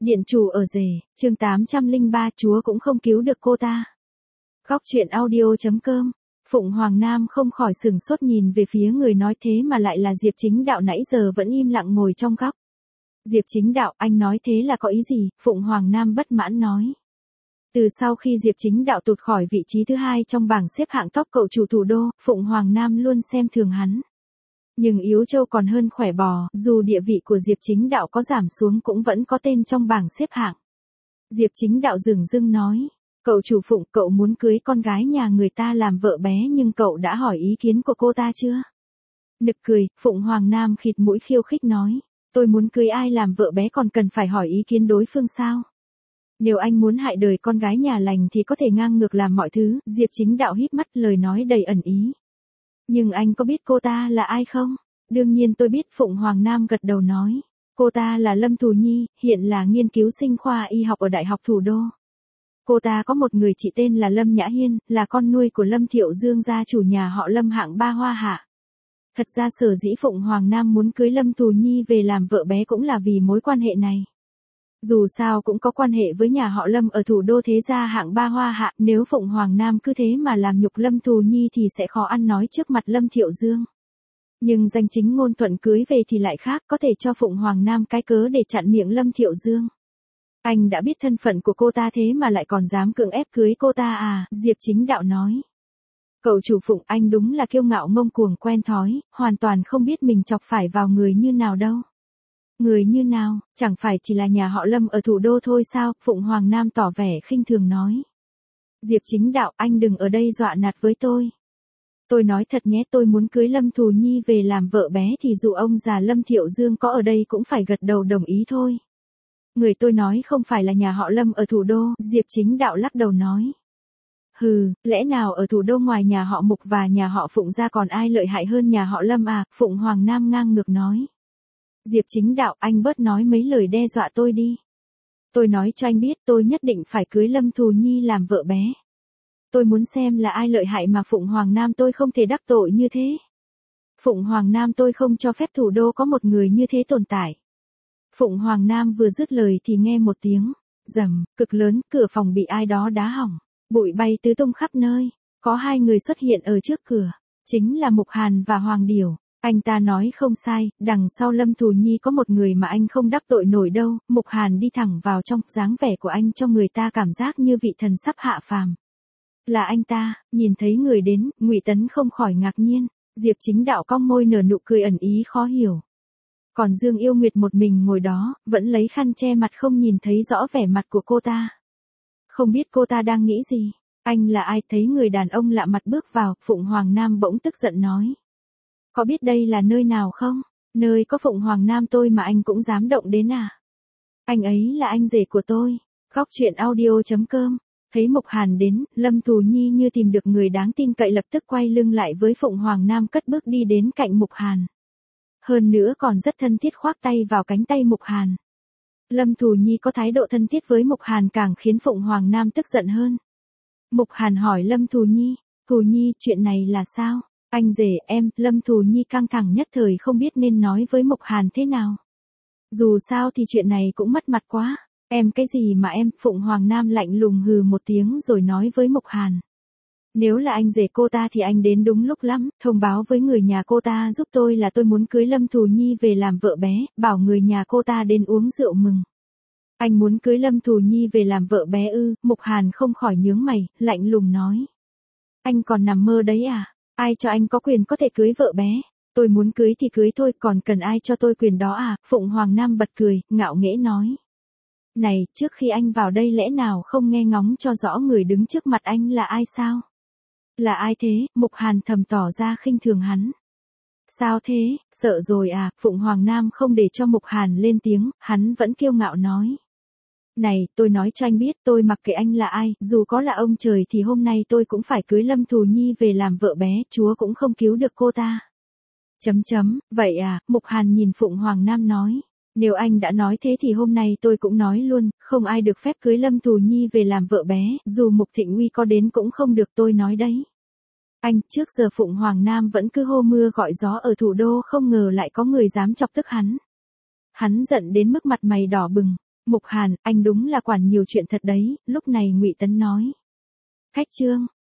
Điện chủ ở rể, chương 803 Chúa cũng không cứu được cô ta. Góc truyện audio.com. Phụng Hoàng Nam không khỏi sừng sốt nhìn về phía người nói thế mà lại là Diệp Chính Đạo nãy giờ vẫn im lặng ngồi trong góc. Diệp Chính Đạo, anh nói thế là có ý gì? Phụng Hoàng Nam bất mãn nói. Từ sau khi Diệp Chính Đạo tụt khỏi vị trí thứ 2 trong bảng xếp hạng top cậu chủ thủ đô, Phụng Hoàng Nam luôn xem thường hắn. Nhưng yếu trâu còn hơn khỏe bò, dù địa vị của Diệp Chính Đạo có giảm xuống cũng vẫn có tên trong bảng xếp hạng. Diệp Chính Đạo dửng dưng nói, cậu chủ Phụng, cậu muốn cưới con gái nhà người ta làm vợ bé nhưng cậu đã hỏi ý kiến của cô ta chưa? Nực cười, Phụng Hoàng Nam khịt mũi khiêu khích nói, tôi muốn cưới ai làm vợ bé còn cần phải hỏi ý kiến đối phương sao? Nếu anh muốn hại đời con gái nhà lành thì có thể ngang ngược làm mọi thứ, Diệp Chính Đạo híp mắt lời nói đầy ẩn ý. Nhưng anh có biết cô ta là ai không? Đương nhiên tôi biết, Phụng Hoàng Nam gật đầu nói. Cô ta là Lâm Thù Nhi, hiện là nghiên cứu sinh khoa y học ở Đại học Thủ đô. Cô ta có một người chị tên là Lâm Nhã Hiên, là con nuôi của Lâm Thiệu Dương gia chủ nhà họ Lâm hạng 3 Hoa Hạ. Thật ra sở dĩ Phụng Hoàng Nam muốn cưới Lâm Thù Nhi về làm vợ bé cũng là vì mối quan hệ này. Dù sao cũng có quan hệ với nhà họ Lâm ở thủ đô thế gia hạng 3 Hoa Hạ, nếu Phụng Hoàng Nam cứ thế mà làm nhục Lâm Thù Nhi thì sẽ khó ăn nói trước mặt Lâm Thiệu Dương. Nhưng danh chính ngôn thuận cưới về thì lại khác, có thể cho Phụng Hoàng Nam cái cớ để chặn miệng Lâm Thiệu Dương. Anh đã biết thân phận của cô ta thế mà lại còn dám cưỡng ép cưới cô ta à, Diệp Chính Đạo nói. Cậu chủ Phụng, anh đúng là kiêu ngạo ngông cuồng quen thói, hoàn toàn không biết mình chọc phải vào người như nào đâu. Người như nào, chẳng phải chỉ là nhà họ Lâm ở thủ đô thôi sao, Phụng Hoàng Nam tỏ vẻ khinh thường nói. Diệp Chính Đạo, anh đừng ở đây dọa nạt với tôi. Tôi nói thật nhé, tôi muốn cưới Lâm Thù Nhi về làm vợ bé thì dù ông già Lâm Thiệu Dương có ở đây cũng phải gật đầu đồng ý thôi. Người tôi nói không phải là nhà họ Lâm ở thủ đô, Diệp Chính Đạo lắc đầu nói. Hừ, lẽ nào ở thủ đô ngoài nhà họ Mục và nhà họ Phụng ra còn ai lợi hại hơn nhà họ Lâm à, Phụng Hoàng Nam ngang ngược nói. Diệp Chính Đạo, anh bớt nói mấy lời đe dọa tôi đi. Tôi nói cho anh biết tôi nhất định phải cưới Lâm Thù Nhi làm vợ bé. Tôi muốn xem là ai lợi hại mà Phụng Hoàng Nam tôi không thể đắc tội như thế. Phụng Hoàng Nam tôi không cho phép thủ đô có một người như thế tồn tại. Phụng Hoàng Nam vừa dứt lời thì nghe một tiếng rầm cực lớn, cửa phòng bị ai đó đá hỏng, bụi bay tứ tung khắp nơi. Có hai người xuất hiện ở trước cửa, chính là Mục Hàn và Hoàng Điểu. Anh ta nói không sai, đằng sau Lâm Thù Nhi có một người mà anh không đắc tội nổi đâu. Mục Hàn đi thẳng vào trong, dáng vẻ của anh cho người ta cảm giác như vị thần sắp hạ phàm. Là anh ta, nhìn thấy người đến, Ngụy Tấn không khỏi ngạc nhiên. Diệp Chính Đạo cong môi nở nụ cười ẩn ý khó hiểu. Còn Dương Yêu Nguyệt một mình ngồi đó, vẫn lấy khăn che mặt không nhìn thấy rõ vẻ mặt của cô ta. Không biết cô ta đang nghĩ gì. Anh là ai? Thấy người đàn ông lạ mặt bước vào, Phụng Hoàng Nam bỗng tức giận nói. Có biết đây là nơi nào không? Nơi có Phụng Hoàng Nam tôi mà anh cũng dám động đến à? Anh ấy là anh rể của tôi. Góc truyện audio.com. Thấy Mục Hàn đến, Lâm Thù Nhi như tìm được người đáng tin cậy lập tức quay lưng lại với Phụng Hoàng Nam cất bước đi đến cạnh Mục Hàn. Hơn nữa còn rất thân thiết khoác tay vào cánh tay Mục Hàn. Lâm Thù Nhi có thái độ thân thiết với Mục Hàn càng khiến Phụng Hoàng Nam tức giận hơn. Mục Hàn hỏi Lâm Thù Nhi, Thù Nhi, chuyện này là sao? Anh rể em, Lâm Thù Nhi căng thẳng nhất thời không biết nên nói với Mục Hàn thế nào. Dù sao thì chuyện này cũng mất mặt quá. Em cái gì mà em, Phụng Hoàng Nam lạnh lùng hừ một tiếng rồi nói với Mục Hàn. Nếu là anh rể cô ta thì anh đến đúng lúc lắm, thông báo với người nhà cô ta giúp tôi là tôi muốn cưới Lâm Thù Nhi về làm vợ bé, bảo người nhà cô ta đến uống rượu mừng. Anh muốn cưới Lâm Thù Nhi về làm vợ bé ư? Mục Hàn không khỏi nhướng mày, lạnh lùng nói. Anh còn nằm mơ đấy à? Ai cho anh có quyền có thể cưới vợ bé? Tôi muốn cưới thì cưới thôi, còn cần ai cho tôi quyền đó à? Phụng Hoàng Nam bật cười, ngạo nghễ nói. Này, trước khi anh vào đây lẽ nào không nghe ngóng cho rõ người đứng trước mặt anh là ai sao? Là ai thế? Mục Hàn thầm tỏ ra khinh thường hắn. Sao thế, sợ rồi à? Phụng Hoàng Nam không để cho Mục Hàn lên tiếng, hắn vẫn kiêu ngạo nói. Này, tôi nói cho anh biết, tôi mặc kệ anh là ai, dù có là ông trời thì hôm nay tôi cũng phải cưới Lâm Thù Nhi về làm vợ bé, Chúa cũng không cứu được cô ta. Vậy à? Mục Hàn nhìn Phụng Hoàng Nam nói. Nếu anh đã nói thế thì hôm nay tôi cũng nói luôn, không ai được phép cưới Lâm Thù Nhi về làm vợ bé, dù Mục Thịnh Uy có đến cũng không được, tôi nói đấy. Anh, trước giờ Phụng Hoàng Nam vẫn cứ hô mưa gọi gió ở thủ đô, không ngờ lại có người dám chọc tức hắn. Hắn giận đến mức mặt mày đỏ bừng. Mục Hàn, anh đúng là quản nhiều chuyện thật đấy, lúc này Ngụy Tấn nói. Khách Trương,